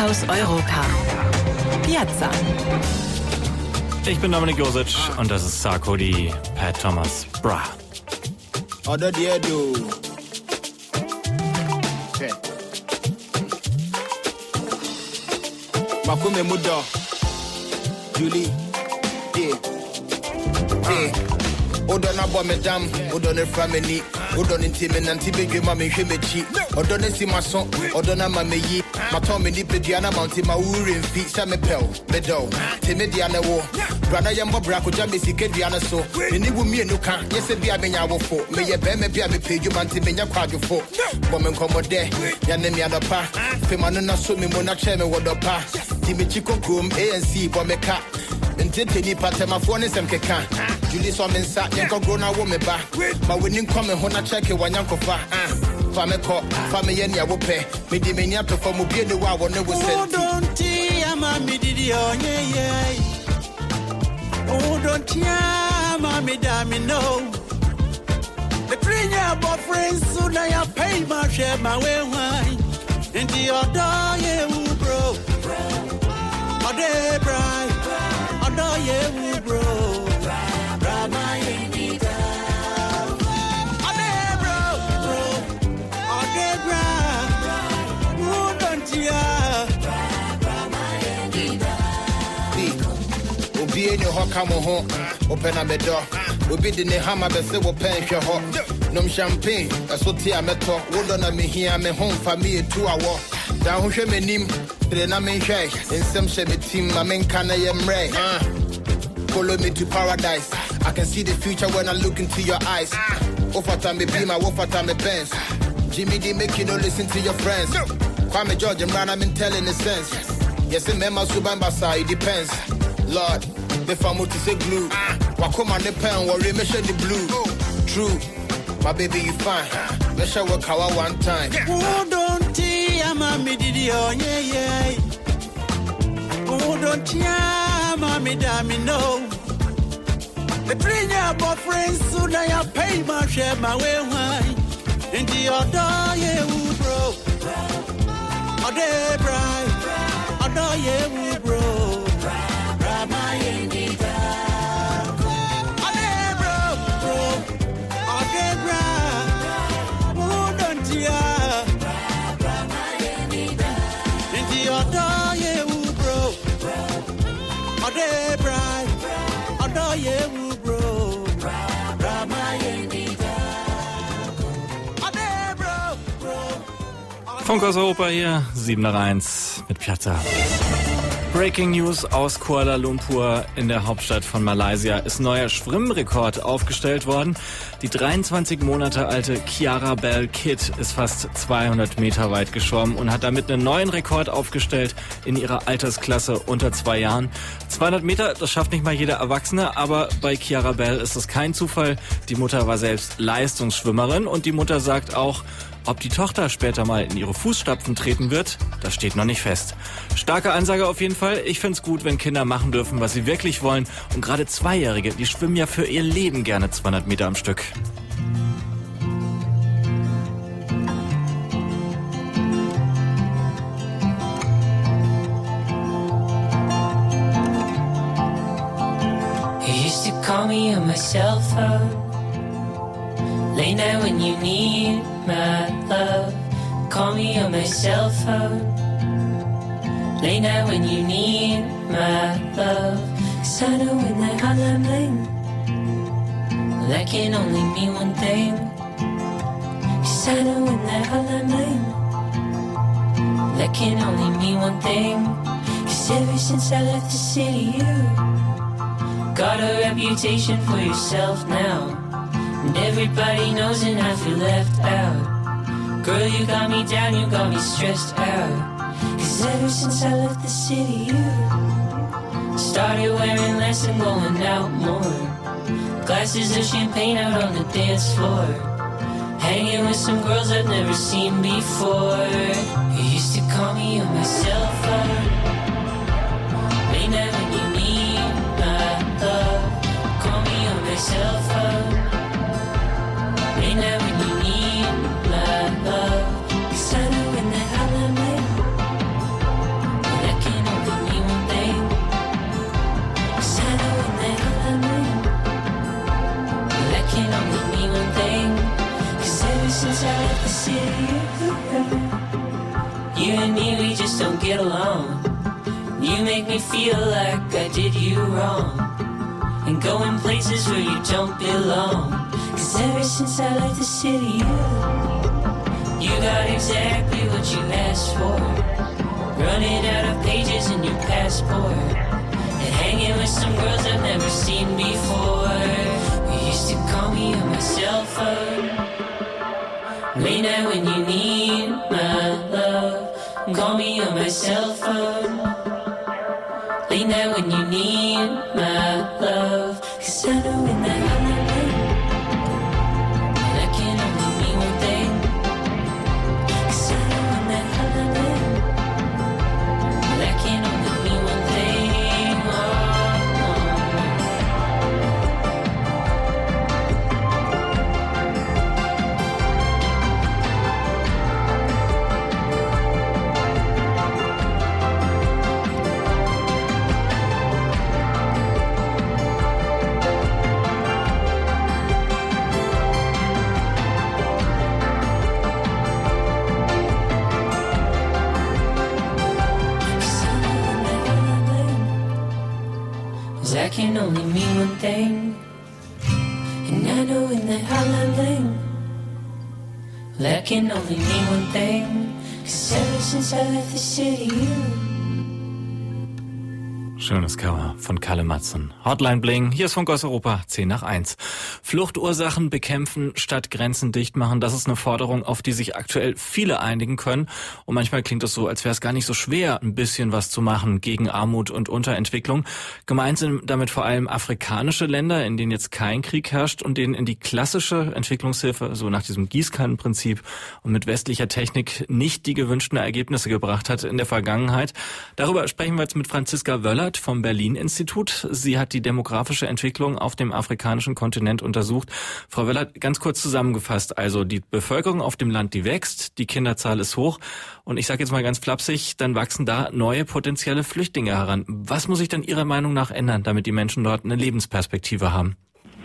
Funkhaus Europa. Piazza. Ich bin Dominik Josic und das ist Sarkodie, Pat Thomas, Bra. Oder dir du. Okay. Makume Mudo. Julie. Yeah. Yeah. Odona bo medam, odona family, odona intime nanti bege ma me hwemechi, odona si maso, odona ma meyi, mato me ni pediana mounti ma uri mfi sa me pel, medo, te mediana wo, brana yambo brako jambe sike diana so, ni wu mienu kan, yese bia menya wo fo, me ye be me bia me peju manti menya kwadwo fo, bo me nkomode, ya ne miado pa, fe manu na so me mo na che me wodo pa, ti me chiko krom ANC bo me ka. Ntete ni patema fone sem keka Julie so me nsa yenko grow na wo me ba ma weni come ho na check wanyanko fa fa me ko fa me ye nia wo pe me di me nia to fa mo bie ne wa wo ne wo senti don't ama me di onye ye oh don't ama me da me no the premier boyfriend so na ya pay my share my way wine into your door ye bro ode bright no ye bro Rama Inida Ade bro Ade bra Who don't ya Rama Inida Obi eni ho kamo ho open a bedo obi de ne hama be se wo pen hwe ho nom champagne asoti ameto wo do na me hia me hom fa me etu awo da ho hwe menim tre na me hwe ensem hwe me tim ma men kana ye mre follow me to paradise I can see the future when I look into your eyes Ofata me be my ofata me Benz Jimmy D make you no listen to your friends Kwame George and Rana I'm telling the sense yes in mema subamba sa it depends Lord the family to say glue wakoma ne pen worry me share the blue true my baby you fine let's show work how one time who don't ama me didi onye ye who don't ama me da me no the premier boyfriend so na ya pay my share my way wine into your door ye bro ode bright ode ye bro Rama Inida ode bro ode bra who don't ya Rama Inida into your door ye bro ode bright ode ye bro Rama Inida ode bro Funkhaus Europa hier, 7 nach 1 mit Piazza. Breaking News aus Kuala Lumpur in der Hauptstadt von Malaysia ist neuer Schwimmrekord aufgestellt worden. Die 23 Monate alte Kiara Bell Kidd ist fast 200 Meter weit geschwommen und hat damit einen neuen Rekord aufgestellt in ihrer Altersklasse unter 2 Jahren. 200 Meter, das schafft nicht mal jeder Erwachsene, aber bei Kiara Bell ist es kein Zufall. Die Mutter war selbst Leistungsschwimmerin und die Mutter sagt auch, ob die Tochter später mal in ihre Fußstapfen treten wird, das steht noch nicht fest. Starke Ansage auf jeden Fall. Ich find's gut, wenn Kinder machen dürfen, was sie wirklich wollen. Und gerade Zweijährige, die schwimmen ja für ihr Leben gerne 200 Meter am Stück. You used to call me on my cell phone, late night when you need my love. Call me on my cell phone, late night when you need my love. 'Cause I know when that hotline bling, well, that can only mean one thing. 'Cause I know when that hotline bling, that can only mean one thing. 'Cause ever since I left the city, you got a reputation for yourself now, and everybody knows and I feel left out. Girl, you got me down, you got me stressed out. 'Cause ever since I left the city, you started wearing less and going out more. Glasses of champagne out on the dance floor, hanging with some girls I've never seen before. You used to call me on my cell phone, late night when you need my love. Call me on my cell phone, late night when you need my love. 'Cause I know when that hotline bling, You and me, we just don't get along. You make me feel like I did you wrong, and going places where you don't belong. 'Cause ever since I left the city, you got exactly what you asked for. Running out of pages in your passport, and hanging with some girls I've never seen before. You used to call me on my cell phone, late night when you need my love. Call me on my cell phone, late night when you need my love. 'Cause I know in that holiday, that can only mean one thing. 'Cause I know in that holiday, that can only mean one thing. Oh, that can only mean one thing. And I know in that holiday, that can only mean one thing. 'Cause ever since I left the city, Schönes Cover von Kalle Matzen. Hotline Bling, hier ist Funk aus Europa, 10:01. Fluchtursachen bekämpfen statt Grenzen dicht machen, das ist eine Forderung, auf die sich aktuell viele einigen können. Und manchmal klingt es so, als wäre es gar nicht so schwer, ein bisschen was zu machen gegen Armut und Unterentwicklung. Gemeint sind damit vor allem afrikanische Länder, in denen jetzt kein Krieg herrscht und denen in die klassische Entwicklungshilfe, so nach diesem Gießkannenprinzip und mit westlicher Technik, nicht die gewünschten Ergebnisse gebracht hat in der Vergangenheit. Darüber sprechen wir jetzt mit Franziska Wöllert vom Berlin-Institut. Sie hat die demografische Entwicklung auf dem afrikanischen Kontinent untersucht. Frau Wöllert, ganz kurz zusammengefasst, also die Bevölkerung auf dem Land, die wächst, die Kinderzahl ist hoch und ich sage jetzt mal ganz flapsig, dann wachsen da neue potenzielle Flüchtlinge heran. Was muss sich denn Ihrer Meinung nach ändern, damit die Menschen dort eine Lebensperspektive haben?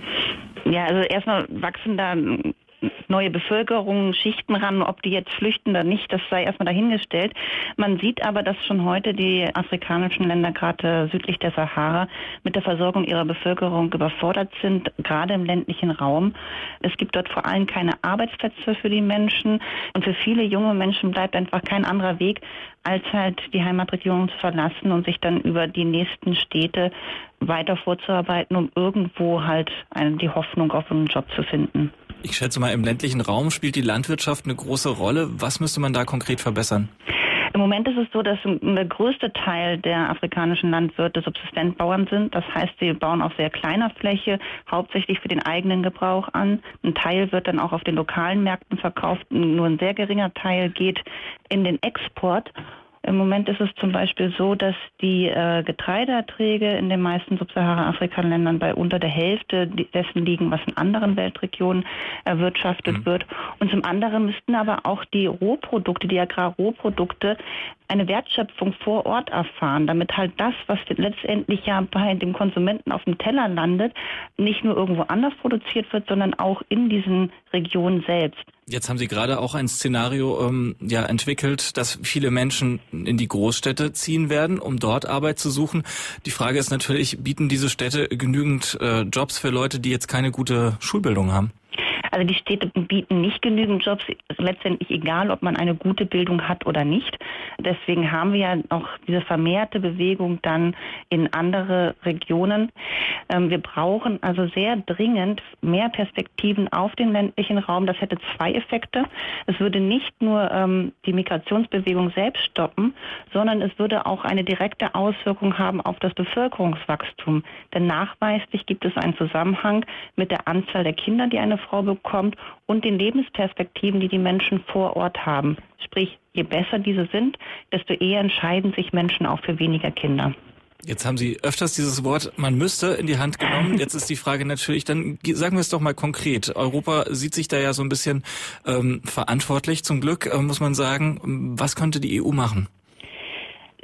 Ja, also erstmal wachsen da neue Bevölkerung, Schichten ran, ob die jetzt flüchten oder nicht, das sei erstmal dahingestellt. Man sieht aber, dass schon heute die afrikanischen Länder, gerade südlich der Sahara, mit der Versorgung ihrer Bevölkerung überfordert sind, gerade im ländlichen Raum. Es gibt dort vor allem keine Arbeitsplätze für die Menschen und für viele junge Menschen bleibt einfach kein anderer Weg, als halt die Heimatregion zu verlassen und sich dann über die nächsten Städte weiter vorzuarbeiten, um irgendwo halt die Hoffnung auf einen Job zu finden. Ich schätze mal, im ländlichen Raum spielt die Landwirtschaft eine große Rolle. Was müsste man da konkret verbessern? Im Moment ist es so, dass der größte Teil der afrikanischen Landwirte Subsistenzbauern sind. Das heißt, sie bauen auf sehr kleiner Fläche, hauptsächlich für den eigenen Gebrauch an. Ein Teil wird dann auch auf den lokalen Märkten verkauft. Nur ein sehr geringer Teil geht in den Export. Im Moment ist es zum Beispiel so, dass die Getreideerträge in den meisten Subsahara-Afrika-Ländern bei unter der Hälfte dessen liegen, was in anderen Weltregionen erwirtschaftet wird. Und zum anderen müssten aber auch die Rohprodukte, die Agrarrohprodukte, eine Wertschöpfung vor Ort erfahren, damit halt das, was letztendlich ja bei dem Konsumenten auf dem Teller landet, nicht nur irgendwo anders produziert wird, sondern auch in diesen Regionen selbst. Jetzt haben Sie gerade auch ein Szenario entwickelt, dass viele Menschen in die Großstädte ziehen werden, um dort Arbeit zu suchen. Die Frage ist natürlich, bieten diese Städte genügend Jobs für Leute, die jetzt keine gute Schulbildung haben? Also die Städte bieten nicht genügend Jobs, letztendlich egal, ob man eine gute Bildung hat oder nicht. Deswegen haben wir ja auch diese vermehrte Bewegung dann in andere Regionen. Wir brauchen also sehr dringend mehr Perspektiven auf den ländlichen Raum. Das hätte zwei Effekte. Es würde nicht nur die Migrationsbewegung selbst stoppen, sondern es würde auch eine direkte Auswirkung haben auf das Bevölkerungswachstum. Denn nachweislich gibt es einen Zusammenhang mit der Anzahl der Kinder, die eine Frau bekommt, und den Lebensperspektiven, die die Menschen vor Ort haben. Sprich, je besser diese sind, desto eher entscheiden sich Menschen auch für weniger Kinder. Jetzt haben Sie öfters dieses Wort "man müsste" in die Hand genommen. Jetzt ist die Frage natürlich, dann sagen wir es doch mal konkret. Europa sieht sich da ja so ein bisschen verantwortlich. Zum Glück muss man sagen, was könnte die EU machen? Es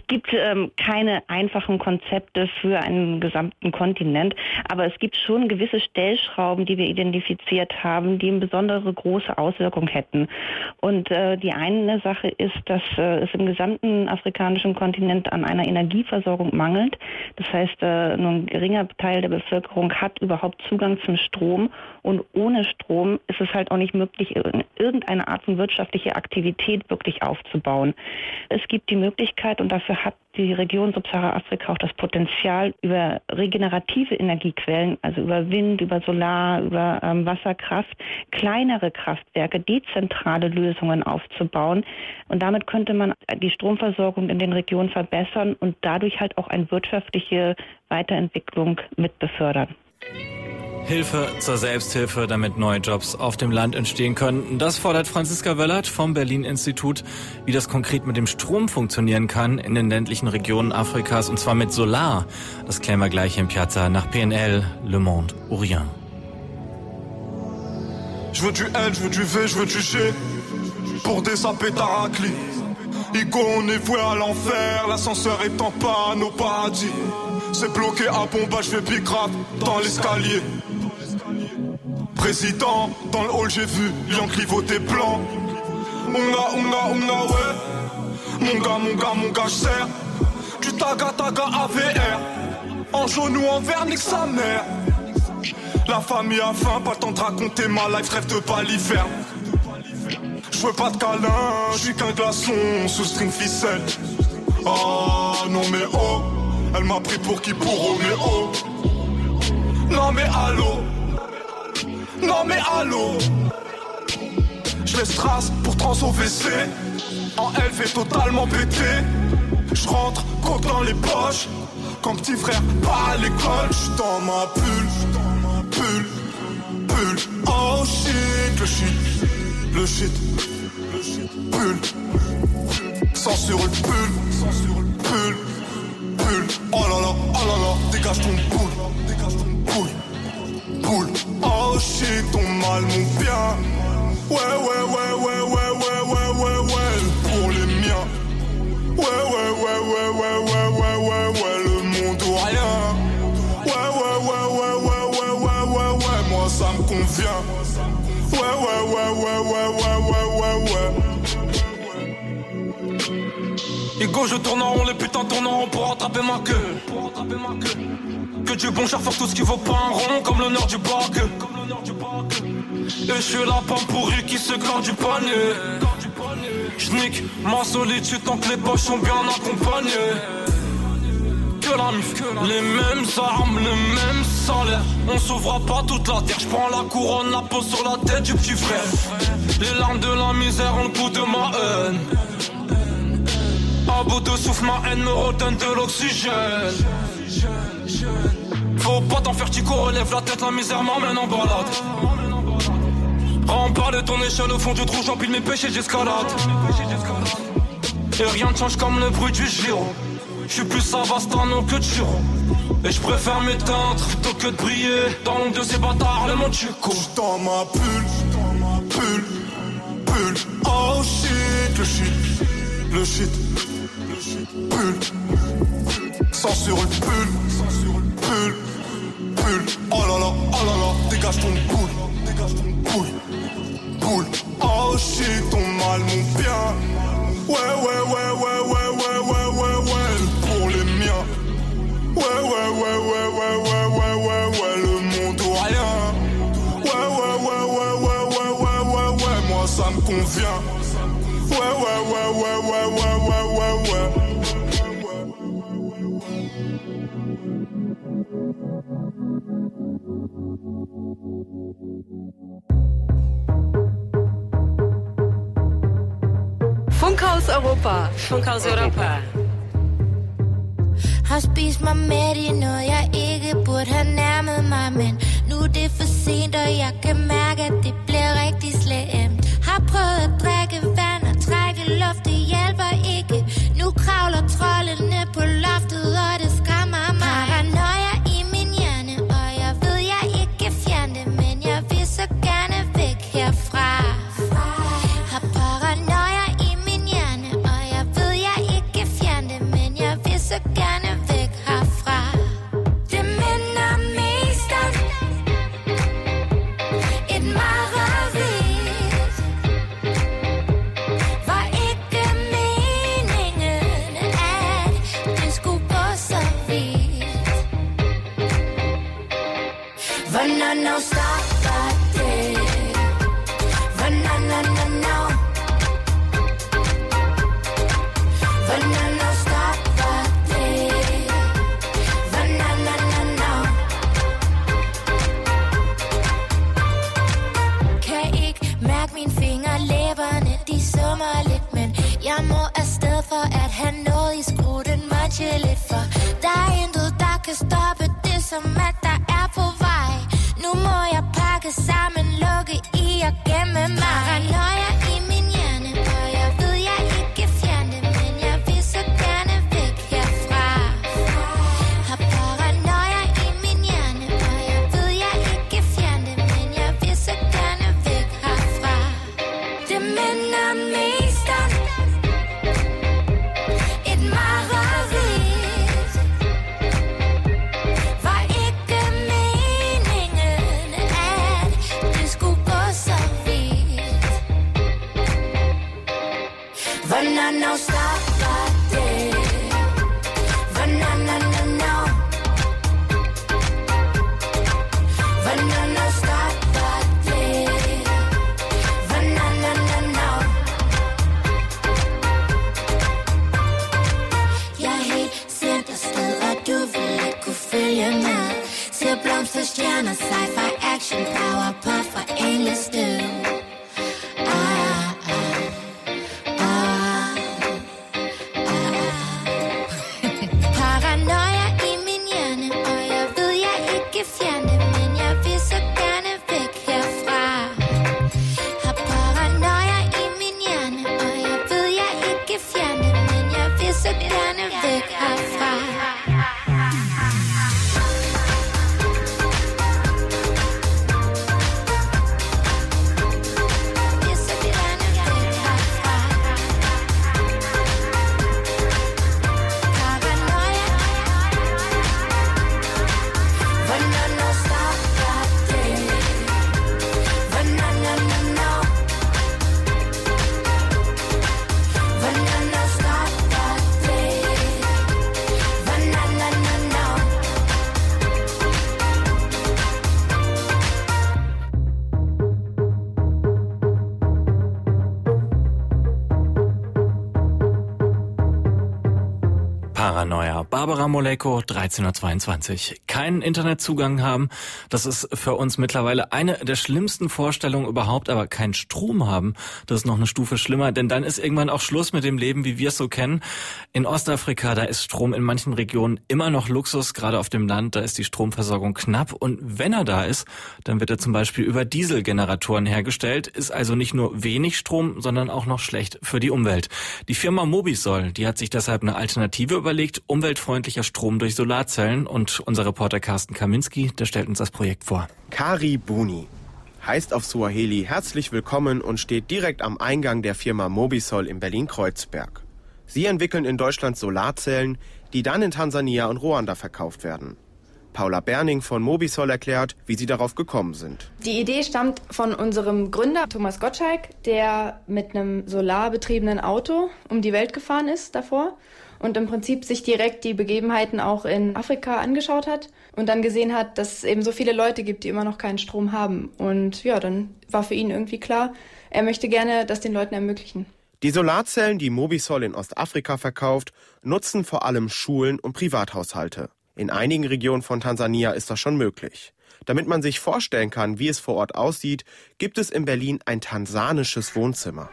gibt keine einfachen Konzepte für einen gesamten Kontinent, aber es gibt schon gewisse Stellschrauben, die wir identifiziert haben, die eine besondere große Auswirkung hätten. Und die eine Sache ist, dass es im gesamten afrikanischen Kontinent an einer Energieversorgung mangelt. Das heißt, nur ein geringer Teil der Bevölkerung hat überhaupt Zugang zum Strom, und ohne Strom ist es halt auch nicht möglich, irgendeine Art von wirtschaftliche Aktivität wirklich aufzubauen. Es gibt die Möglichkeit, und dafür hat die Region Subsahara-Afrika auch das Potenzial, über regenerative Energiequellen, also über Wind, über Solar, über Wasserkraft, kleinere Kraftwerke, dezentrale Lösungen aufzubauen. Und damit könnte man die Stromversorgung in den Regionen verbessern und dadurch halt auch eine wirtschaftliche Weiterentwicklung mit befördern. Hilfe zur Selbsthilfe, damit neue Jobs auf dem Land entstehen können. Das fordert Franziska Wöllert vom Berlin-Institut, wie das konkret mit dem Strom funktionieren kann in den ländlichen Regionen Afrikas, und zwar mit Solar. Das klären wir gleich in Piazza nach PNL, Le Monde, Orient. Je veux du L, je veux du V, je veux du G, pour des sapés taraclis. Igo, on est voué à l'enfer, l'ascenseur est en panne au paradis. C'est bloqué à Bomba, je fais bicrap dans l'escalier. Président, dans le hall j'ai vu Lion clivoté blanc. Unga, ouais. Mon gars, j'serre. Du taga AVR. En jaune ou en vert, nique sa mère. La famille a faim, pas le temps de raconter ma life, rêve de paliferne. J'veux pas de câlin, j'suis qu'un glaçon sous string ficelle. Oh non mais oh, elle m'a pris pour qui pour Roméo. Non mais allô, j'laisse trace pour trans au WC. En LV totalement pété. J'rentre, coke dans les poches. Comme petit frère, pas à l'école. J'suis dans ma bulle. Oh shit, le shit, bulle. Censure le pull. Oh là là, dégage ton boule. Oh shit, ton mal, mon bien. Ouais, pour les miens. Ouais, le monde ou rien. Ouais, moi ça me convient. Igo, je tourne en rond, les putains tournent en rond pour rattraper ma queue. Que Dieu bon cher faire tout ce qui vaut pas un rond, comme l'honneur du bac. Et je suis la pomme pourrie qui se clare du panier. J'nique ma solitude tant que les poches sont bien accompagnées. Que la mif, les mêmes armes, le même salaire. On s'ouvra pas toute la terre. J'prends la couronne, la pose sur la tête du petit frère. Les larmes de la misère ont le goût de ma haine. À bout de souffle, ma haine me redonne de l'oxygène. Faut pas t'en faire, Tico, relève la tête, la misère m'emmène en balade. Remballe ton échelle au fond du trou, j'empile mes péchés, j'escalade. Et rien ne change comme le bruit du giro. J'suis plus Savastano que Chiro. Et j'préfère m'éteindre plutôt que de briller dans l'ombre de ces bâtards, le monde Chico. J'suis dans ma bulle. Oh shit, le shit, bulle. Censure le pull. Oh là là, dégage ton boule. Oh shit, ton mal, mon bien. Ouais, pour les miens. Ouais, le monde ou rien. Ouais, moi ça me convient. Ouais. Funkhaus Europa. Har spist mig mæt i noget, jeg ikke burde have nærmet mig. Men nu er det for sent, og jeg kan mærke, at det bliver rigtig slemt. Har prøvet at drikke vand og trække luft, det hjælper ikke. Nu kravler troldene på loftet, og det skræmmer mig. Paranoia i min hjerne, og jeg ved, jeg ikke kan fjerne det. Men jeg vil så gerne væk herfra. Har paranoia i min hjerne, og jeg ved, jeg ikke kan fjerne det. Men jeg Vanna no stop Vanna no Vanna no stop Vanna no Kan ikke mærke mine fingre, læberne de summer lidt, men jeg må afsted for at have noget i skruten, munche lidt for. Der er intet, der kan stoppe det, som at der er på vej. Nu må jeg pakke sammen, lukke i og gemme mig. Paranoia i min hjerne, og jeg ved, jeg ikke fjerne det, men jeg vil så gerne væk herfra. Har paranoia i min hjerne, og jeg ved, jeg ikke fjerne det, men jeg vil så gerne væk herfra. Det minder mest om et mareridt. Var ikke meningen, at det skulle gå så vidt. Hvornår stopper det? Hvornår Hvornår stopper det? Hvornår Jeg er helt sendt afsted, og du vil ikke kunne følge med. Ser blomster, stjerner, sci-fi, action, power, puff og englestøv. Paranoia i min hjerne, og jeg ved, jeg ikke fjerne det, men jeg vil så gerne væk herfra. Har paranoia i min hjerne, og jeg ved, jeg ikke fjerne det, men jeg vil så gerne væk herfra. Vil så gerne væk herfra. Paranoia. Hvornår stopper det? Hvornår Hvornår stopper det? Paranoia. Barbara Moleko, 13:22. Keinen Internetzugang haben, das ist für uns mittlerweile eine der schlimmsten Vorstellungen überhaupt, aber keinen Strom haben, das ist noch eine Stufe schlimmer, denn dann ist irgendwann auch Schluss mit dem Leben, wie wir es so kennen. In Ostafrika, da ist Strom in manchen Regionen immer noch Luxus, gerade auf dem Land, da ist die Stromversorgung knapp und wenn er da ist, dann wird er zum Beispiel über Dieselgeneratoren hergestellt, ist also nicht nur wenig Strom, sondern auch noch schlecht für die Umwelt. Die Firma Mobisol, die hat sich deshalb eine Alternative überlegt, umweltfreundlicher Strom durch Solarzellen und unser Reporter Carsten Kaminski, der stellt uns das Projekt vor. Karibuni heißt auf Swahili herzlich willkommen und steht direkt am Eingang der Firma Mobisol in Berlin-Kreuzberg. Sie entwickeln in Deutschland Solarzellen, die dann in Tansania und Ruanda verkauft werden. Paula Berning von Mobisol erklärt, wie sie darauf gekommen sind. Die Idee stammt von unserem Gründer Thomas Gottschalk, der mit einem solarbetriebenen Auto um die Welt gefahren ist davor und im Prinzip sich direkt die Begebenheiten auch in Afrika angeschaut hat und dann gesehen hat, dass es eben so viele Leute gibt, die immer noch keinen Strom haben. Und ja, dann war für ihn irgendwie klar, er möchte gerne das den Leuten ermöglichen. Die Solarzellen, die Mobisol in Ostafrika verkauft, nutzen vor allem Schulen und Privathaushalte. In einigen Regionen von Tansania ist das schon möglich. Damit man sich vorstellen kann, wie es vor Ort aussieht, gibt es in Berlin ein tansanisches Wohnzimmer.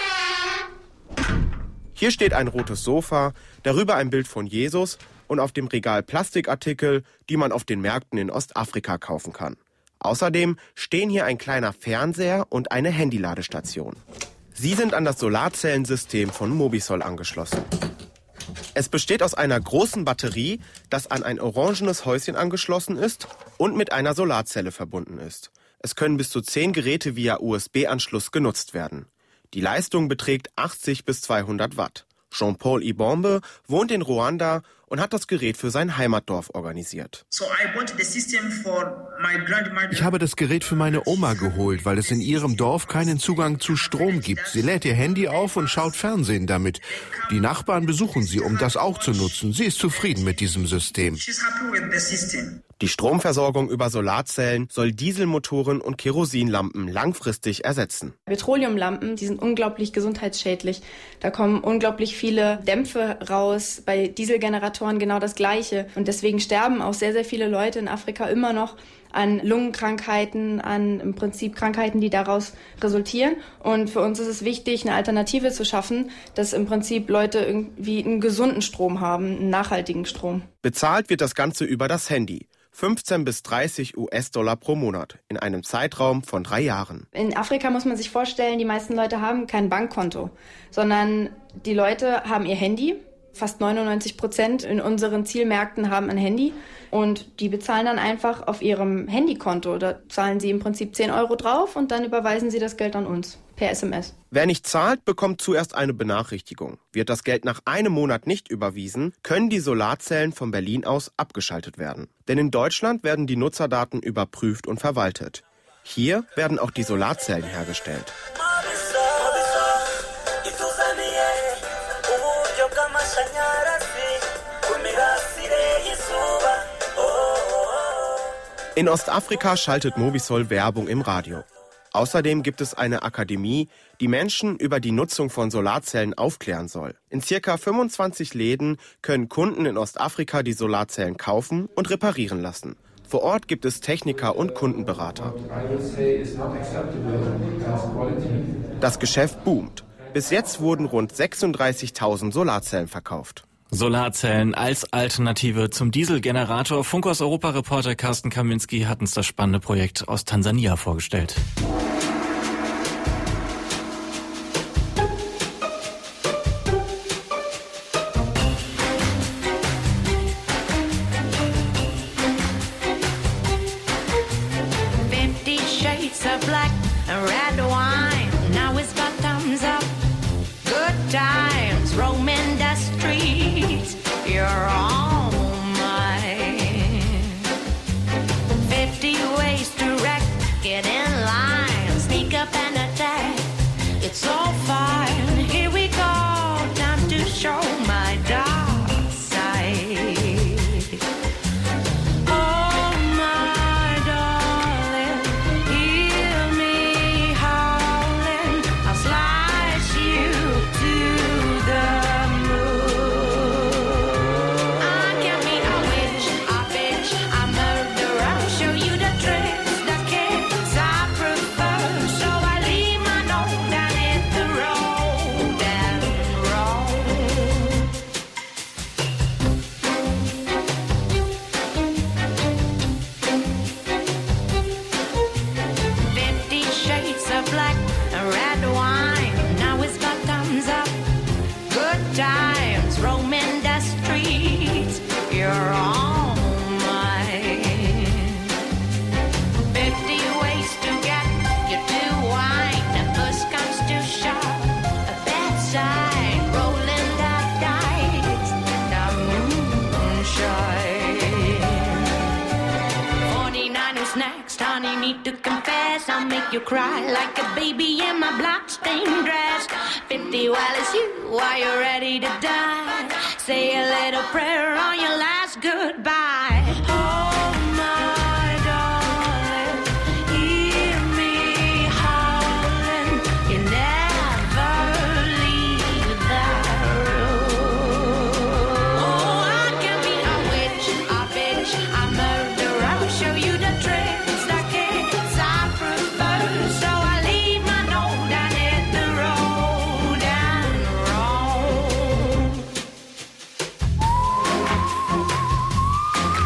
Hier steht ein rotes Sofa, darüber ein Bild von Jesus und auf dem Regal Plastikartikel, die man auf den Märkten in Ostafrika kaufen kann. Außerdem stehen hier ein kleiner Fernseher und eine Handyladestation. Sie sind an das Solarzellensystem von Mobisol angeschlossen. Es besteht aus einer großen Batterie, das an ein orangenes Häuschen angeschlossen ist und mit einer Solarzelle verbunden ist. Es können bis zu 10 Geräte via USB-Anschluss genutzt werden. Die Leistung beträgt 80 bis 200 Watt. Jean-Paul Ibombe wohnt in Ruanda und hat das Gerät für sein Heimatdorf organisiert. Ich habe das Gerät für meine Oma geholt, weil es in ihrem Dorf keinen Zugang zu Strom gibt. Sie lädt ihr Handy auf und schaut Fernsehen damit. Die Nachbarn besuchen sie, um das auch zu nutzen. Sie ist zufrieden mit diesem System. Die Stromversorgung über Solarzellen soll Dieselmotoren und Kerosinlampen langfristig ersetzen. Petroleumlampen, die sind unglaublich gesundheitsschädlich. Da kommen unglaublich viele Dämpfe raus. Bei Dieselgeneratoren genau das Gleiche. Und deswegen sterben auch sehr, sehr viele Leute in Afrika immer noch an Lungenkrankheiten, an im Prinzip Krankheiten, die daraus resultieren. Und für uns ist es wichtig, eine Alternative zu schaffen, dass im Prinzip Leute irgendwie einen gesunden Strom haben, einen nachhaltigen Strom. Bezahlt wird das Ganze über das Handy. 15 bis 30 US-Dollar pro Monat in einem Zeitraum von 3 Jahren. In Afrika muss man sich vorstellen, die meisten Leute haben kein Bankkonto, sondern die Leute haben ihr Handy. Fast 99% in unseren Zielmärkten haben ein Handy und die bezahlen dann einfach auf ihrem Handykonto. Da zahlen sie im Prinzip 10 Euro drauf und dann überweisen sie das Geld an uns per SMS. Wer nicht zahlt, bekommt zuerst eine Benachrichtigung. Wird das Geld nach einem Monat nicht überwiesen, können die Solarzellen von Berlin aus abgeschaltet werden. Denn in Deutschland werden die Nutzerdaten überprüft und verwaltet. Hier werden auch die Solarzellen hergestellt. In Ostafrika schaltet Mobisol Werbung im Radio. Außerdem gibt es eine Akademie, die Menschen über die Nutzung von Solarzellen aufklären soll. In ca. 25 Läden können Kunden in Ostafrika die Solarzellen kaufen und reparieren lassen. Vor Ort gibt es Techniker und Kundenberater. Das Geschäft boomt. Bis jetzt wurden rund 36.000 Solarzellen verkauft. Solarzellen als Alternative zum Dieselgenerator. Funk aus Europa-Reporter Carsten Kaminski hat uns das spannende Projekt aus Tansania vorgestellt. You cry like a baby in my blood-stained dress. 50 while it's you, are you ready to die? Say a little prayer on your last goodbye. Oh my darling, hear me howling. You never leave the room. Oh, I can be a witch, a bitch, a murderer. I'll show you the tricks that kids I prefer. So I leave my note down at the road and roam.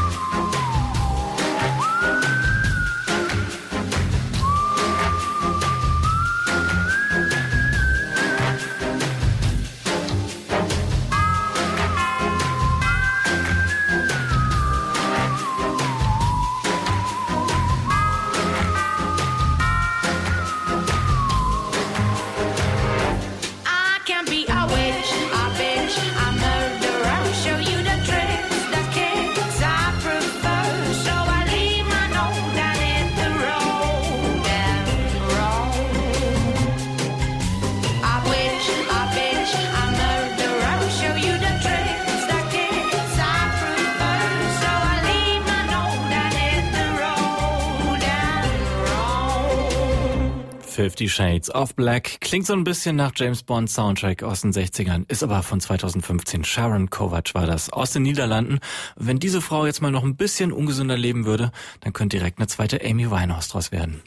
50 Shades of Black. Klingt so ein bisschen nach James Bond Soundtrack aus den 60ern, ist aber von 2015. Sharon Kovac war das, aus den Niederlanden. Wenn diese Frau jetzt mal noch ein bisschen ungesünder leben würde, dann könnte direkt eine zweite Amy Winehouse draus werden.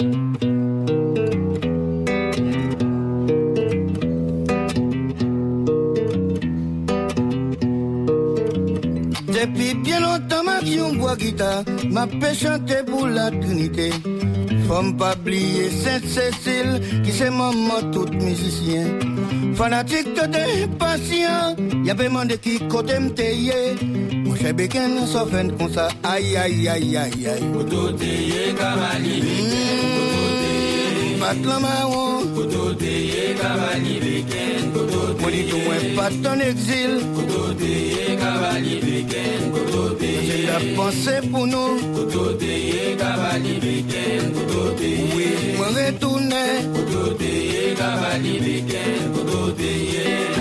Depuis bien longtemps, ma vie, on boit guitare, m'a fait chanter pour la Trinité. Faut pas oublier Sainte-Cécile, qui c'est maman tout musicien. Fanatique de patient, y'a demandé qui côté m'tayer. Mon cher Beken, ça fait comme ça, aïe aïe aïe aïe aïe. Koto teye kamali Beken, Patla marron. Koto teye kamali Beken, Koto teye. Moi dis pas ton exil. Koto teye kamali Beken, Koto teye. C'est la pensée pour nous. Koto teye kamali Beken, Koto teye. Oui, moi retourner. Koto teye kamali Beken, Koto teye.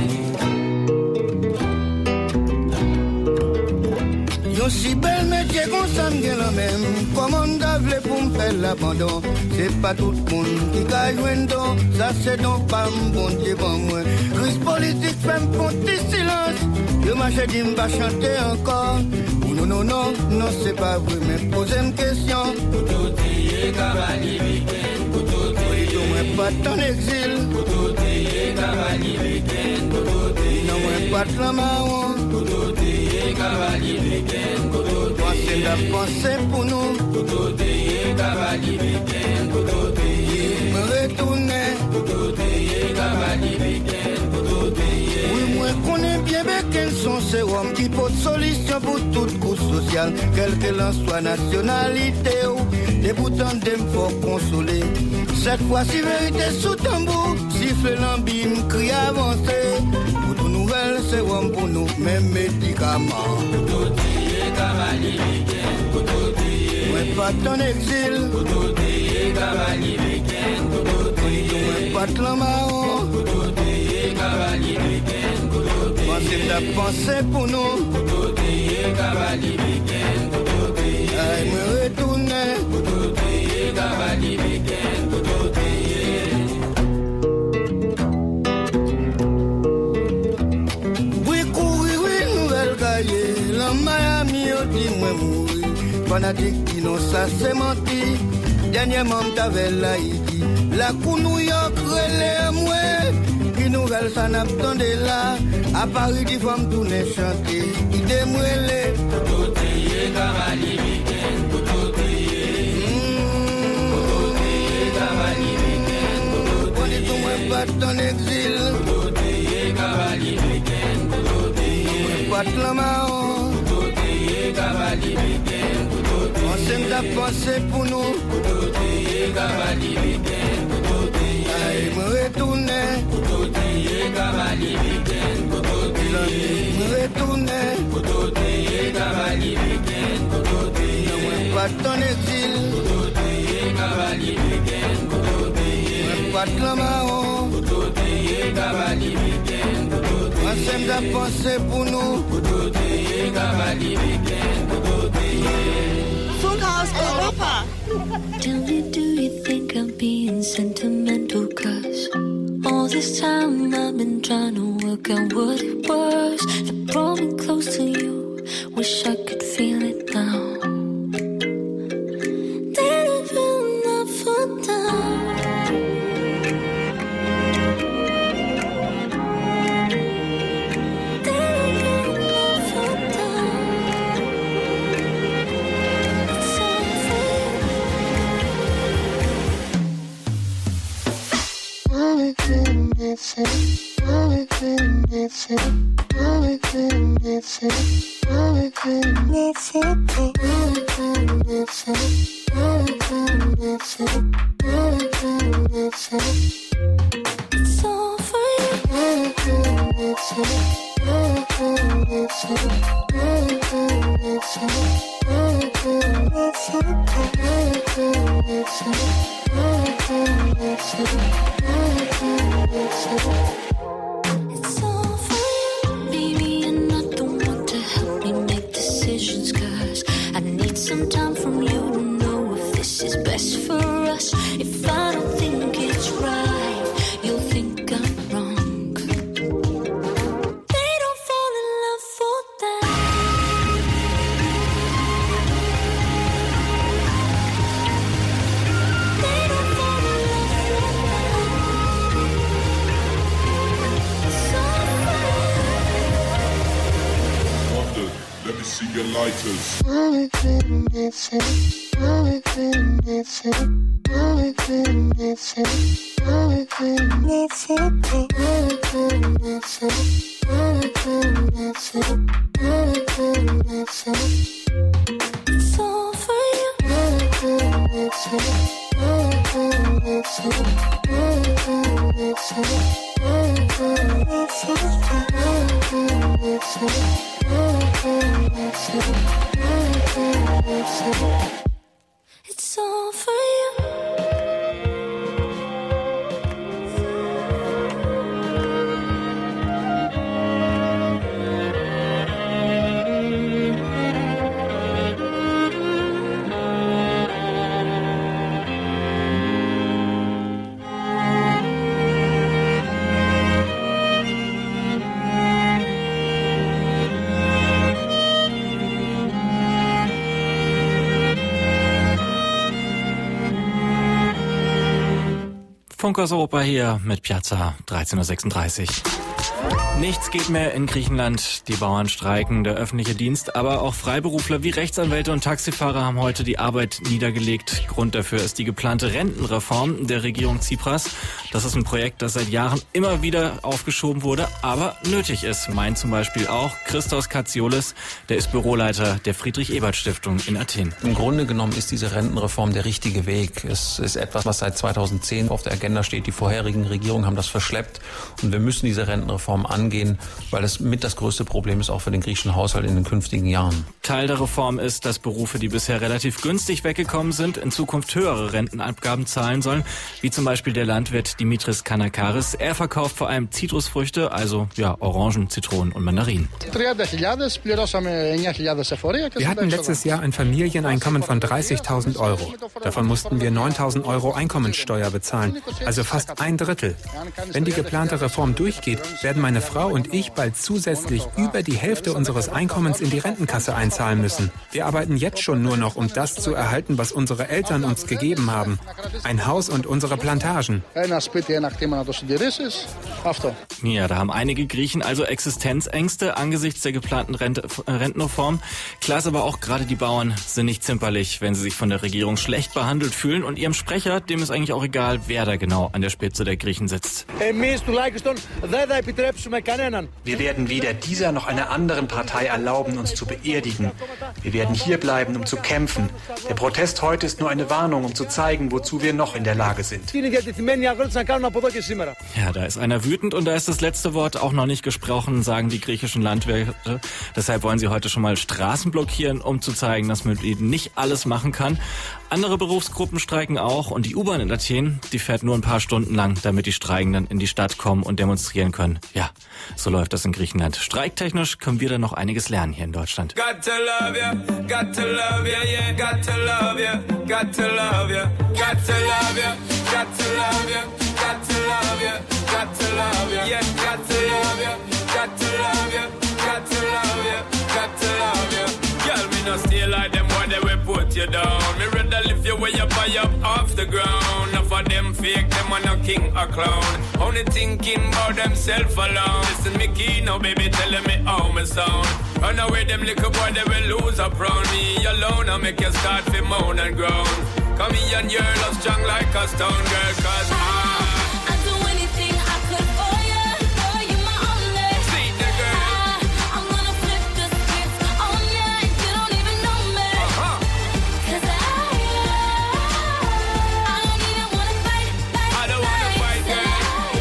Si belle métier qu'on s'aime la même, comment d'avler pour me faire l'abandon. C'est pas tout le monde qui gagne un don, ça c'est donc pas un bon Dieu pour moi. Crise politique fait un petit silence, je m'achète dit me va chanter encore. Non, non, non, non, c'est pas vrai, mais posez une question. Koto teye kamali Beken, Koto teye. Non, moi pas ton exil. Koto teye kamali Beken, Koto teye. Non, moi pas de la marron. Koto teye kamali Beken, Koto teye. C'est la pensée pour nous. Koto teye kamali Beken, Koto teye. Me retourner. Koto teye kamali Beken, Koto teye. Oui, moi connais bien Beken son sérum qui porte solution pour toute couche sociale, quelle que l'en soit nationalité ou des boutons d'aime fort consoler. Cette fois-ci vérité sous tambour, siffle l'ambime, crie avancé. Pour tout nouvelle sérum pour nous, même médicaments. Koto teye kamali Beken, Koto teye. Ouais, pas ton exil. Koto teye kamali Beken, Koto teye. Ouais, pas de la marron. Koto teye kamali Beken, Koto teye. C'est la pensée pour nous. Koto teye kamali Beken, Koto teye. Aïe, me retourner. Koto teye kamali Beken, Koto teye. Oui, courir, oui, nouvelle cahier. La Miami, on dit moi mourir. Fanatique qui non, ça c'est menti. Dernièrement, t'avais l'Haïti. La cou New York, relais, moi. Nouvelle ça n'attendait là. À Paris, des femmes tourner chanter. Ils démouillent. Koto teye kamali Beken, Koto teye. Koto teye kamali Beken, Koto teye. On est tout moins pas ton exil. Koto teye kamali Beken, Koto teye. Pas de la marron. Koto teye kamali Beken, Koto teye. On s'aime la pensée pour nous. Koto teye kamali Beken, Koto teye. Aïe, me retourner. Koto teye kamali Beken, Koto teye. Me retourner. Koto teye kamali Beken, Koto teye. Non, moi pas ton exil. Koto teye kamali Beken, Koto teye. Pas de la marron. Koto teye kamali Beken, Koto teye. On s'aime la pensée pour nous. Koto teye kamali Beken, Koto teye. Funkhaus Europa. Tell me, do you think I'm being sentimental? 'Cause all this time I've been trying to work out what it was that brought me close to you. Wish I could feel it now. Did it feel never down? Some time from you to know if this is best for us. If I don't think it's right. fighters. It's all for you. It's all for you. Funk aus Europa hier mit Piazza, 13:36 Uhr. Nichts geht mehr in Griechenland. Die Bauern streiken, der öffentliche Dienst, aber auch Freiberufler wie Rechtsanwälte und Taxifahrer haben heute die Arbeit niedergelegt. Grund dafür ist die geplante Rentenreform der Regierung Tsipras. Das ist ein Projekt, das seit Jahren immer wieder aufgeschoben wurde, aber nötig ist, meint zum Beispiel auch Christos Katsiolis, der ist Büroleiter der Friedrich-Ebert-Stiftung in Athen. Im Grunde genommen ist diese Rentenreform der richtige Weg. Es ist etwas, was seit 2010 auf der Agenda steht. Die vorherigen Regierungen haben das verschleppt und wir müssen diese Rentenreform angehen, weil es mit das größte Problem ist, auch für den griechischen Haushalt in den künftigen Jahren. Teil der Reform ist, dass Berufe, die bisher relativ günstig weggekommen sind, in Zukunft höhere Rentenabgaben zahlen sollen, wie zum Beispiel der Landwirt Dimitris Kanakaris. Er verkauft vor allem Zitrusfrüchte, also Orangen, Zitronen und Mandarinen. Wir hatten letztes Jahr ein Familieneinkommen von 30.000 Euro. Davon mussten wir 9.000 Euro Einkommensteuer bezahlen, also fast ein Drittel. Wenn die geplante Reform durchgeht, werden meine Frau und ich bald zusätzlich über die Hälfte unseres Einkommens in die Rentenkasse einzahlen müssen. Wir arbeiten jetzt schon nur noch, um das zu erhalten, was unsere Eltern uns gegeben haben. Ein Haus und unsere Plantagen. Ja, da haben einige Griechen also Existenzängste angesichts der geplanten Rentenreform. Klar ist aber auch, gerade die Bauern sind nicht zimperlich, wenn sie sich von der Regierung schlecht behandelt fühlen. Und ihrem Sprecher, dem ist eigentlich auch egal, wer da genau an der Spitze der Griechen sitzt. Wir werden weder dieser noch einer anderen Partei erlauben, uns zu beerdigen. Wir werden hierbleiben, um zu kämpfen. Der Protest heute ist nur eine Warnung, um zu zeigen, wozu wir noch in der Lage sind. Ja, da ist einer wütend und da ist das letzte Wort auch noch nicht gesprochen, sagen die griechischen Landwirte. Deshalb wollen sie heute schon mal Straßen blockieren, um zu zeigen, dass man eben nicht alles machen kann. Andere Berufsgruppen streiken auch und die U-Bahn in Athen, die fährt nur ein paar Stunden lang, damit die Streikenden in die Stadt kommen und demonstrieren können. Ja, so läuft das in Griechenland. Streiktechnisch können wir da noch einiges lernen hier in Deutschland. Got to love you, got to love you, yeah, got to love you, got to love you, got to love you, got to love you, got to love you, got to love you, yeah, got to love you, got to love you, got to love you, got to love you. Girl, me no stay like them boy, they will put you down. Me rather lift you way up high up off the ground. Enough of them fake, them are no king or clown. Only thinking about themself alone. Listen me key now, baby, telling me how me sound. Run away them little boy, they will lose up round me alone. I make you start to moan and groan. Come here and you're love strong like a stone girl, cause I'd do anything I could for you. Boy, you my only. See the girl. I'm gonna flip the script on you and you don't even know me. Cause I don't even wanna fight. I don't wanna fight, girl.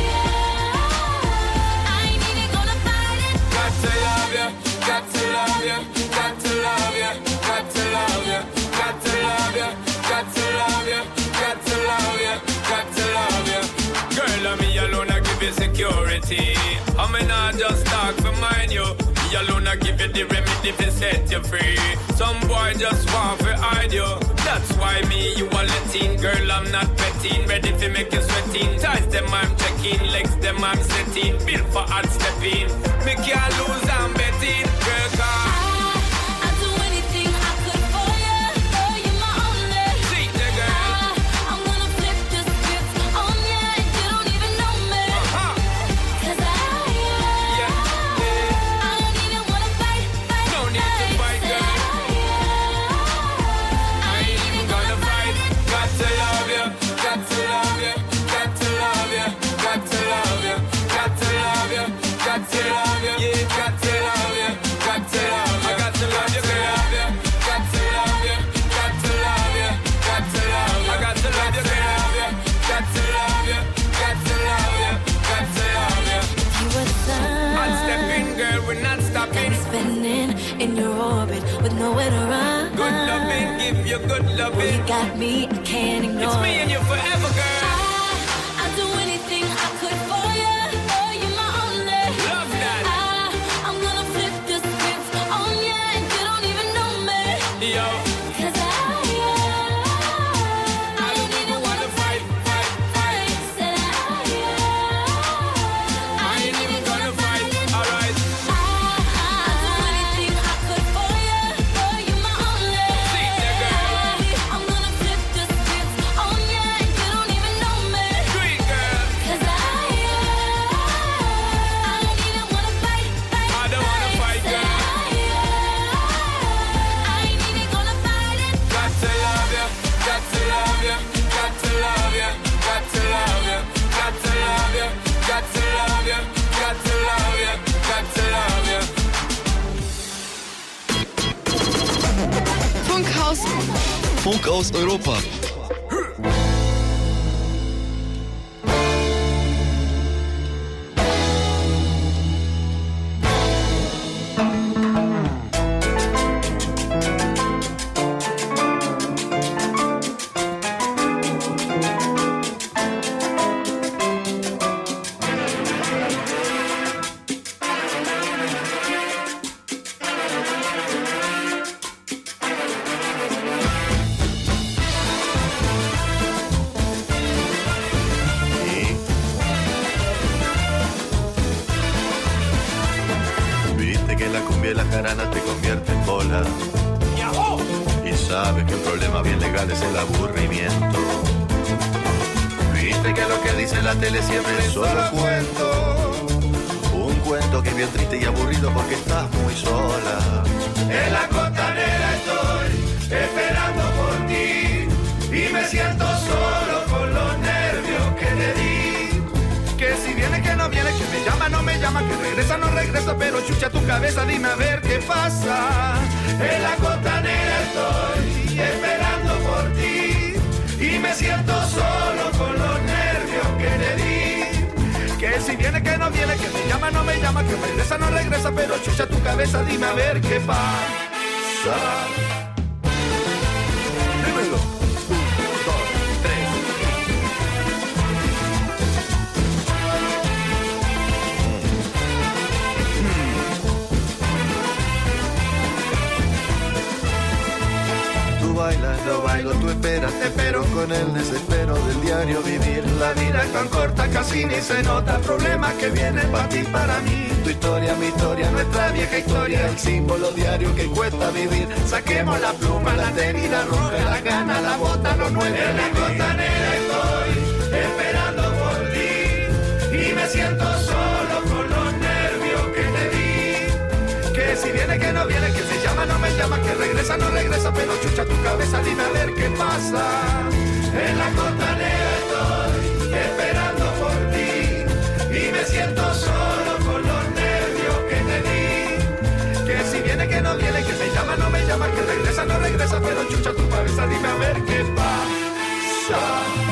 I ain't even gonna fight it. Got to love you, got to love you, got to love you, got to love you, got to love you, got to love you, got to love you, got to love you. Girl, I'm me alone, I give you security. I mean, I just talk for mine, you. Me alone, I give you the remedy to set you free. Some boy just want to hide you. That's why me, you are letting. Girl, I'm not petting. Ready to make you sweating. Ties them, I'm checking. Legs them, I'm setting. Built for hard stepping. Me can't lose, I'm betting. Girl, come. I'd do anything I could for you. Boy, you my only. See the girl. I'm gonna flip the script on you and you don't even know me. Cause I don't even wanna fight. No need to fight, girl. good loving. Well, you got me, I can't ignore. It's me and you forever, girl. I'd do anything I could for you. Oh, you're my only. Love that. I'm gonna flip the script on you, and you don't even know me. Yo. 'Cause I don't even wanna fight. Said I ain't even gonna fight. Alright. I'd do anything I could for you. Oh, you're my only. Sing there, girl. I'm gonna flip the script on you, and you don't even know me. Do it, girl. 'Cause I don't even wanna fight. I don't wanna fight, girl. I ain't even gonna fight it. Got to love you, got to love you, got to love you, got to love you, got to love you, got to love you, got to love you, got to love you. Funkhaus. Funk aus Europa. Viste que la cumbia y la jarana te convierten en bola. Y sabes que un problema bien legal es el aburrimiento. Viste que lo que dice la tele siempre es solo cuento. Un cuento que es bien triste y aburrido porque estás muy sola. En la costanera estoy esperando por ti y me siento solo con los nervios que te di. Que si viene, que no viene, que me llama, no me llama, que regresa, no regresa, pero chucha tu cabeza, dime a ver qué pasa. En la costanera estoy esperando por ti y me siento solo con los nervios que te di. Que si viene, que no viene, que me llama, no me llama, que regresa, no regresa, pero chucha tu cabeza, dime a ver qué pasa. Dímelo. 1, 2, 3. Tú bailas, yo bailo, tú esperas, te espero con el desespero del diario vivir. La vida es tan corta, casi ni se nota. Problemas que vienen para ti, para mí. Tu historia, mi historia, nuestra vieja historia. El símbolo diario que cuesta vivir. Saquemos la pluma, la tenida roja, la gana, la bota, lo nuevo. En la costanera estoy esperando por ti y me siento solo con los nervios que te di. Que si viene, que no viene, que se llama, no me llama, que regresa, no regresa, pero chucha tu cabeza, dime a ver qué pasa. En la costanera estoy esperando por ti y me siento solo con los nervios que te di. Que si viene, que no viene, que se llama, no me llama, que regresa, no regresa, pero chucha tu cabeza, dime a ver qué pasa.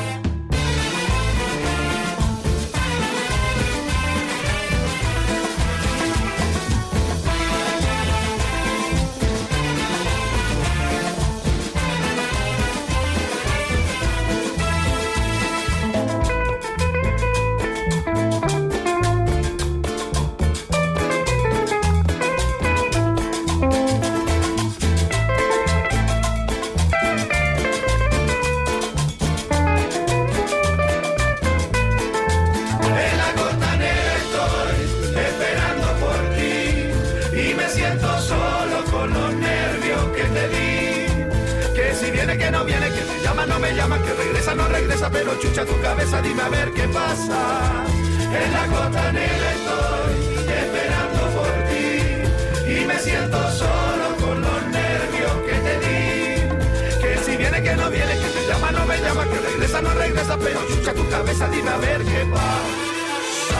No me llama, que regresa, no regresa, pero chucha tu cabeza, dime a ver qué pasa. En la costanera estoy esperando por ti y me siento solo con los nervios que te di. Que si viene, que no viene, que se llama, no me llama, que regresa, no regresa, pero chucha tu cabeza, dime a ver qué pasa.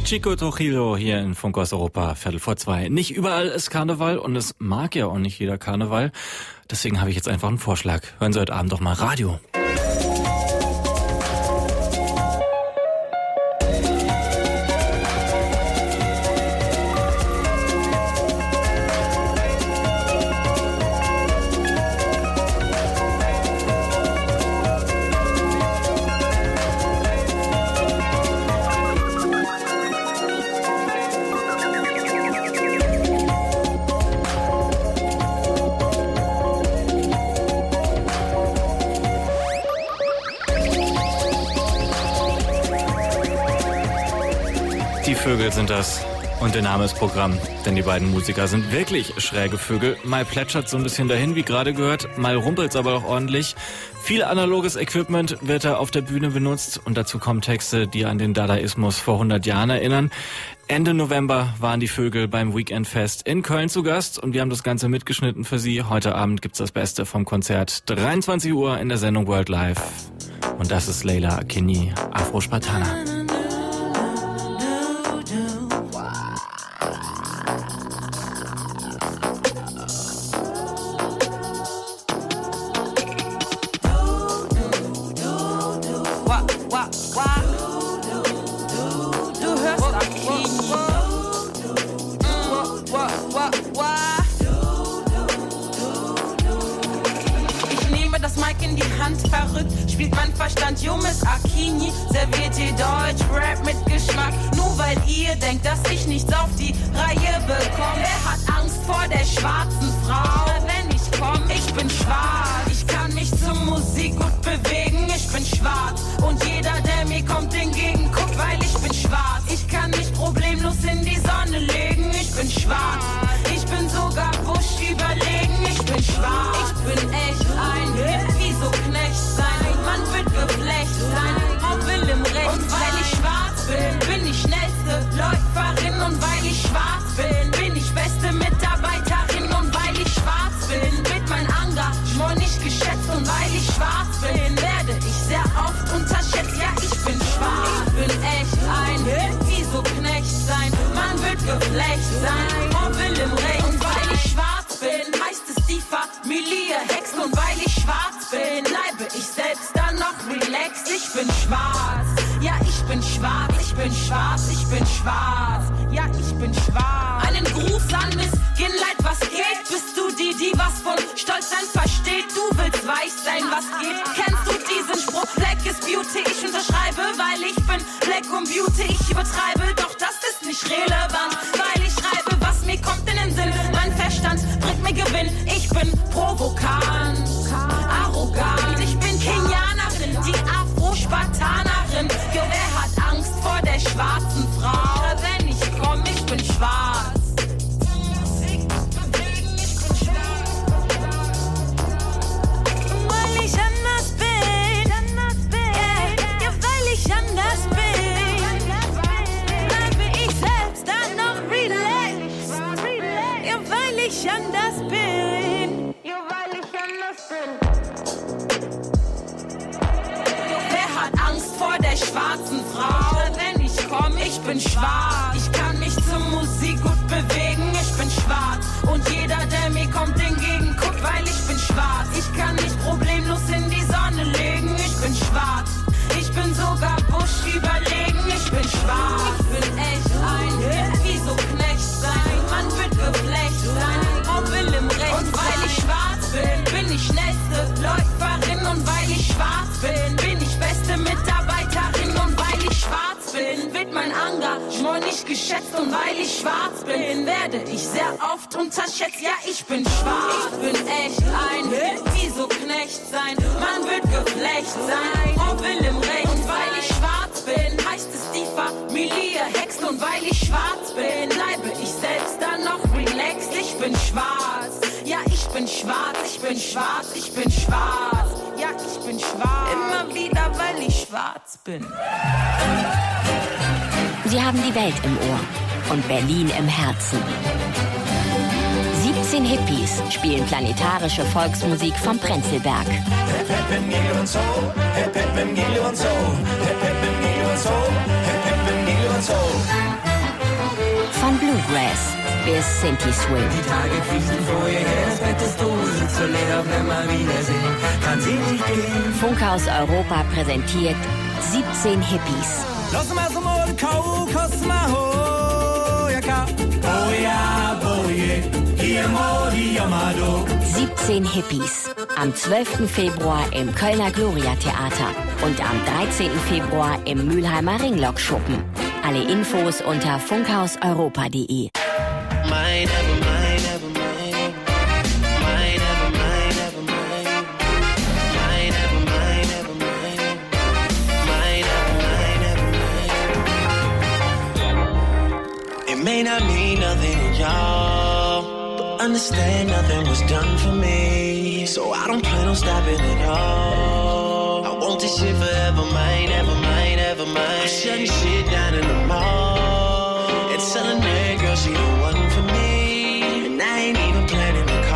Chico Trujillo hier in Funk aus Europa, 2:15. Nicht überall ist Karneval und es mag ja auch nicht jeder Karneval. Deswegen habe ich jetzt einfach einen Vorschlag. Hören Sie heute Abend doch mal Radio. Vögel sind das und der Name ist Programm, denn die beiden Musiker sind wirklich schräge Vögel. Mal plätschert so ein bisschen dahin, wie gerade gehört, mal rumpelt's aber auch ordentlich. Viel analoges Equipment wird da auf der Bühne benutzt und dazu kommen Texte, die an den Dadaismus vor 100 Jahren erinnern. Ende November waren die Vögel beim Weekendfest in Köln zu Gast und wir haben das Ganze mitgeschnitten für Sie. Heute Abend gibt's das Beste vom Konzert, 23 Uhr in der Sendung World Live. Und das ist Leila Akini, Afro-Spartaner. Spielt mein Verstand, Junges Akini, serviert ihr Deutsch-Rap mit Geschmack. Nur weil ihr denkt, dass ich nichts auf die Reihe bekomme. Wer hat Angst vor der schwarzen Frau? Wenn ich komm, ich bin schwarz. Ich kann mich zur Musik gut bewegen, ich bin schwarz. Und jeder, der mir kommt, entgegen guckt, weil ich bin schwarz. Ich kann mich problemlos in die Sonne legen, ich bin schwarz. Ich bin sogar Bush überlegen, ich bin schwarz. Ich bin echt ein wie so Knecht sein. Man wird geflecht sein, auch will im Recht. Und weil ich schwarz bin ich schnellste Läuferin. Und weil ich schwarz bin ich beste Mitarbeiterin. Und weil ich schwarz bin, wird mein Engagement nicht geschätzt. Und weil ich schwarz bin, werde ich sehr oft unterschätzt. Ja, ich bin schwarz, ich bin echt ein wie so Knecht sein. Man wird geflecht sein, auch will im Recht. Und weil ich schwarz bin, heißt es die Familie Hex. Und weil ich schwarz bin, bleibe ich selbst dann noch relaxed. Ich bin schwarz, ja ich bin schwarz, ich bin schwarz, ich bin schwarz, ja ich bin schwarz. Einen Gruß an Miss Ginlight, was geht? Bist du die was von Stolzsein versteht? Du willst weich sein, was geht? Kennst du diesen Spruch? Black is Beauty, ich unterschreibe, weil ich bin Black und Beauty. Ich übertreibe, doch das ist nicht relevant, weil ich schreibe, was mir kommt in den Sinn. Mein Verstand bringt mir Gewinn, ich bin provokant, arrogant. Ich bin Kenianerin, die Afro-Spartanerin. Jo, wer hat Angst vor der schwarzen Frau? Wenn ich komm, ich bin schwarz. Weil ich anders bin, ja, weil ich anders bin, bleibe ich selbst dann noch relaxed. Ja, weil ich anders bin, ja, weil ich anders bin. Wer hat Angst vor der schwarzen Frau? Wenn ich komm, ich bin schwarz. Ich kann mich zur Musik gut bewegen, ich bin schwarz. Und jeder, der mir kommt, entgegen guckt, weil ich bin schwarz. Ich kann mich problemlos in die Sonne legen, ich bin schwarz. Ich bin sogar Bush überlegen, ich bin schwarz. Ich bin echt ein wie so Knecht sein. Man wird geflecht sein, auch will im Recht. Und weil ich schwarz bin ich schnellste Läuferin. Und weil ich schwarz bin ich beste Mitarbeiterin. Und weil ich schwarz bin, wird mein Engagement nicht geschätzt. Und weil ich schwarz bin, werde ich sehr oft unterschätzt. Ja, ich bin schwarz, ich bin echt ein wie so Knecht sein. Man wird geflecht sein, auch will im Recht. Und weil ich schwarz bin, heißt es die Familie Hex. Und weil ich schwarz bin, bleibe ich selbst dann noch relaxed. Ich bin schwarz, ja ich bin schwarz, ich bin schwarz, ich bin schwarz. Ja, ich bin schwarz, immer wieder, weil ich schwarz bin. Sie haben die Welt im Ohr und Berlin im Herzen. 17 Hippies spielen planetarische Volksmusik vom Prenzlberg. Hep, hep, in Nil und so, hep, hep, in Nil und so, hep, hep, in Nil und so, hep, hep, in Nil und so. bis Sinti Swing. Die Tage fließen vor ihr her, das Bett ist dunkel, zu leer, wenn wir wiedersehen, kann sie nicht gehen. Funkhaus Europa präsentiert 17 Hippies. Los mal so mal Kaukos maho, ja ka. Boya, boye, hier mori amado. 17 Hippies. Am 12. Februar im Kölner Gloria Theater und am 13. Februar im Mülheimer Ringlockschuppen. Alle Infos unter funkhauseuropa.de. It may not mean nothing to y'all, but understand nothing was done for me, so I don't plan on stopping at all. I want this shit forever, mine, ever mine, ever mine. I'm shutting shit down in the mall and telling that girl she the one for me, and I ain't even planning to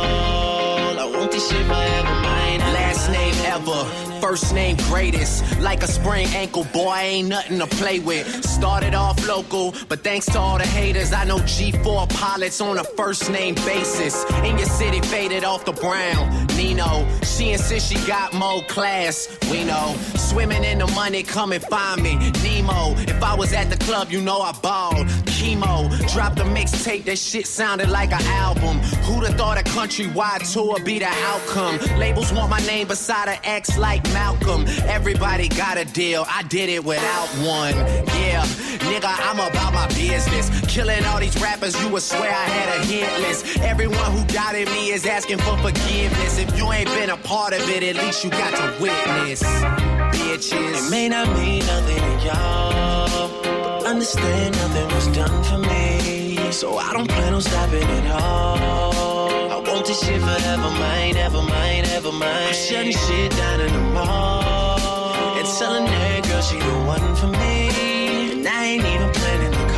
call. I want this shit forever, mine. Last name ever, first name greatest. Like a sprained ankle, boy, ain't nothing to play with. Started off local, but thanks to all the haters, I know G4 pilots on a first name basis. In your city, faded off the brown. Nino, she insists she got more class. We know, swimming in the money, come and find me. Nemo, if I was at the club, you know I balled. Chemo, dropped a mixtape, that shit sounded like an album. Who'd have thought a countrywide tour be the outcome? Labels want my name beside an X like Malcolm. Everybody got a deal, I did it without one. Yeah, nigga, I'm about my business. Killing all these rappers, you would swear I had a hit list. Everyone who doubted me is asking for forgiveness. If you ain't been a part of it, at least you got to witness. Bitches. It may not mean nothing to y'all, but understand nothing was done for me, so I don't plan on stopping at all. I want this shit forever, mine, ever mine, ever mine. I'm shutting shit down in the mall and telling that girl she the one for me, and I ain't even planning to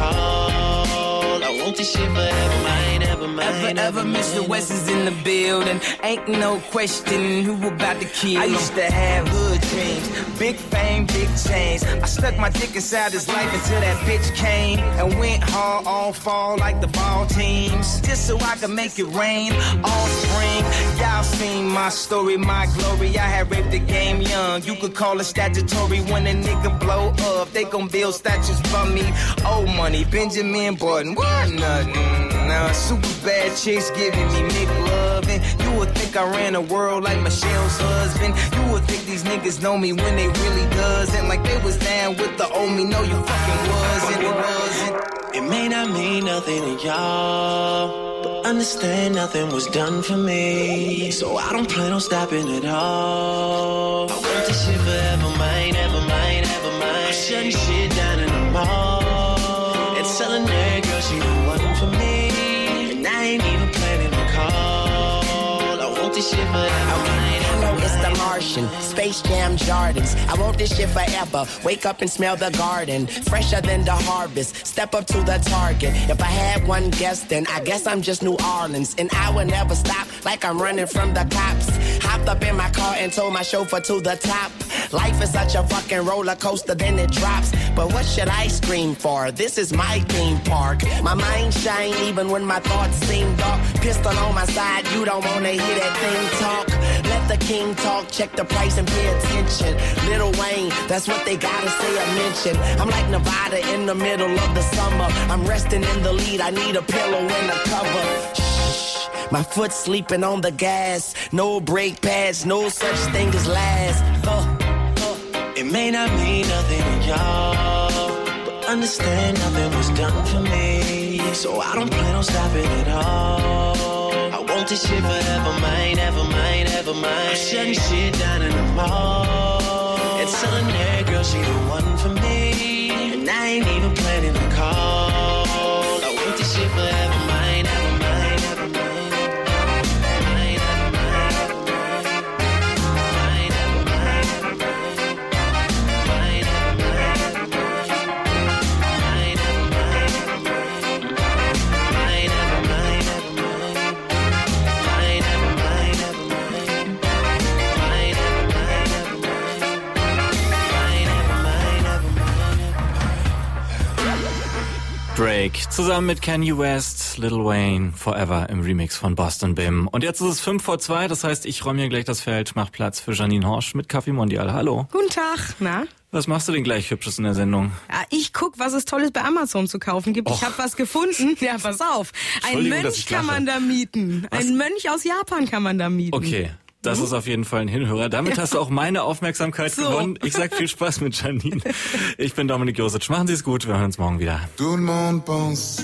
call. I want this shit forever, mine, ever mine. Ever, Mr. West is in the building. Ain't no question who about to kill him. I used to have hood dreams, big fame, big chains. I stuck my dick inside his life until that bitch came and went hard all fall like the ball teams, just so I could make it rain all spring. Y'all seen my story, my glory. I had raped the game young. You could call it statutory. When a nigga blow up, they gon' build statues for me. Old money, Benjamin Button, what nothing. Now super bad chicks giving me McLovin'. You would think I ran the world like Michelle's husband. You would think these niggas know me when they really doesn't. Like they was down with the old me. No, you fucking wasn't. It wasn't. It may not mean nothing to y'all, but understand nothing was done for me, so I don't plan on stopping at all. I want this shit forever, mine, ever mine, ever mine. I'm shutting shit down in the mall and telling that girl she the one for me, and I ain't even planning to call. I want this shit forever, mine. Hello, it's the Martian, Space Jam Jordans. I want this shit forever. Wake up and smell the garden, fresher than the harvest. Step up to the target. If I had one guess, then I guess I'm just New Orleans, and I will never stop like I'm running from the cops. Hopped up in my car and told my chauffeur to the top. Life is such a fucking roller coaster, then it drops. But what should I scream for? This is my theme park. My mind shine even when my thoughts seem dark. Pistol on my side, you don't wanna hear that thing talk. Let the king talk, check the price and pay attention. Lil Wayne, that's what they gotta say or mention. I'm like Nevada in the middle of the summer. I'm resting in the lead, I need a pillow and a cover. Shh, my foot sleeping on the gas. No brake pads, no such thing as last. It may not mean nothing to y'all, but understand nothing was done for me, so I don't plan on stopping at all. I want this shit forever, mine, ever mine, ever mine. I'm shutting shit down in the mall and telling that girl she the one for me, and I ain't even planning to call. I want this shit forever, mine, ever mine, ever mine. Drake zusammen mit Kanye West, Lil Wayne, Forever im Remix von Boston Bim. Und jetzt ist es 5:05, das heißt, ich räume hier gleich das Feld, mach Platz für Janine Horsch mit Kaffee Mondial. Hallo. Guten Tag, na? Was machst du denn gleich Hübsches in der Sendung? Ja, ich guck, was es Tolles bei Amazon zu kaufen gibt. Ich habe was gefunden. Ja, pass auf. Ein Mönch kann man da mieten. Was? Ein Mönch aus Japan kann man da mieten. Okay. Das ist auf jeden Fall ein Hinhörer. Damit hast du auch meine Aufmerksamkeit gewonnen. Ich sag viel Spaß mit Janine. Ich bin Dominik Josic. Machen Sie es gut. Wir hören uns morgen wieder. Tout le monde pense.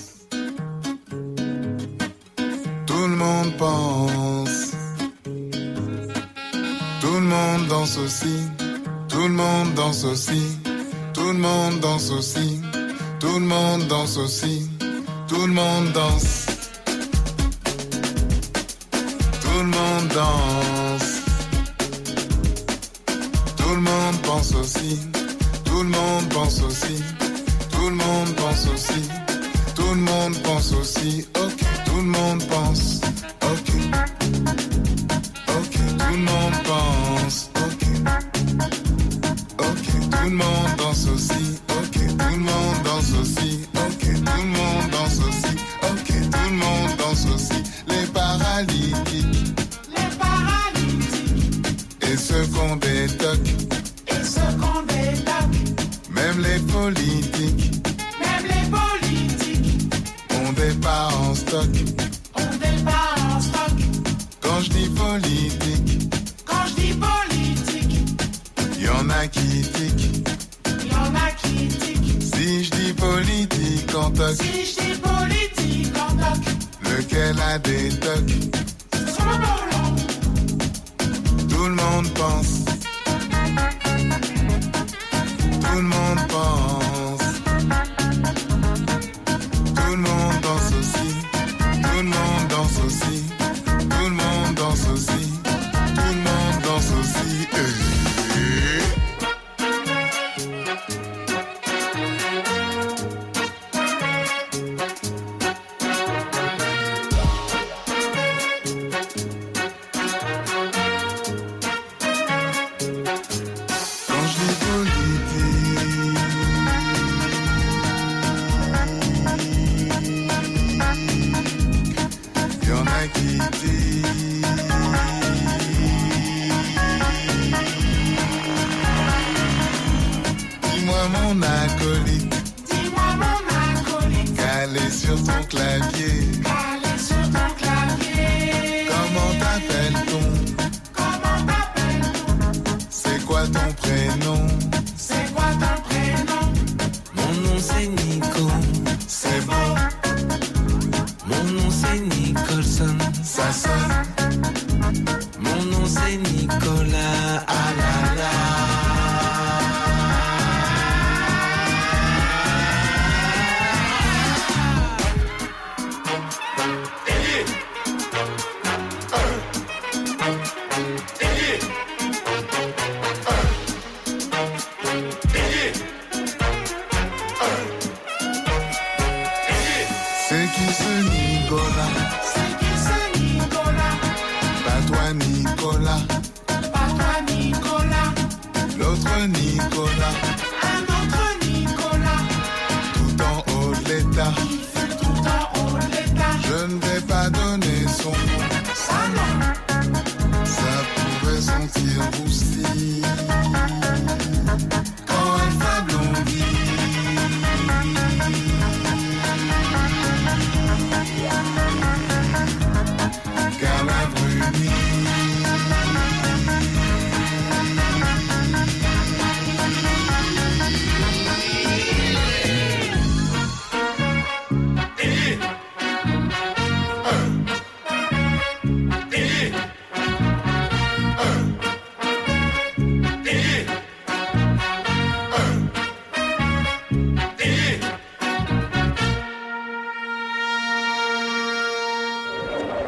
Tout le monde pense. Tout le monde danse aussi. Tout le monde danse aussi. Tout le monde danse aussi. Tout le monde danse aussi. Tout le monde danse. Tout le monde danse. Tout le monde pense aussi. Tout le monde pense aussi. Tout le monde pense aussi. Tout le monde pense aussi. Ok, tout le monde pense. Ok. Ok, tout le monde pense. Ok. Ok, tout le monde danse aussi. Ok, tout le monde danse aussi. Ok, tout le monde danse aussi. Ok, tout le monde danse aussi. Les paralytiques. Et ceux qu'on détoque. Et ceux qu'on détoque. Même les politiques. Même les politiques. On débat en stock. On débat en stock. Quand je dis politique. Quand je dis politique. Y'en a qui tiquent. Y'en a qui tiquent. Si je dis politique en toc. Si je dis politique en toc. Lequel a des tocs? Tout le monde pense. Tout le monde pense. Tout le monde danse aussi. Tout le monde danse aussi. Tout le monde danse aussi. Tout le monde danse aussi.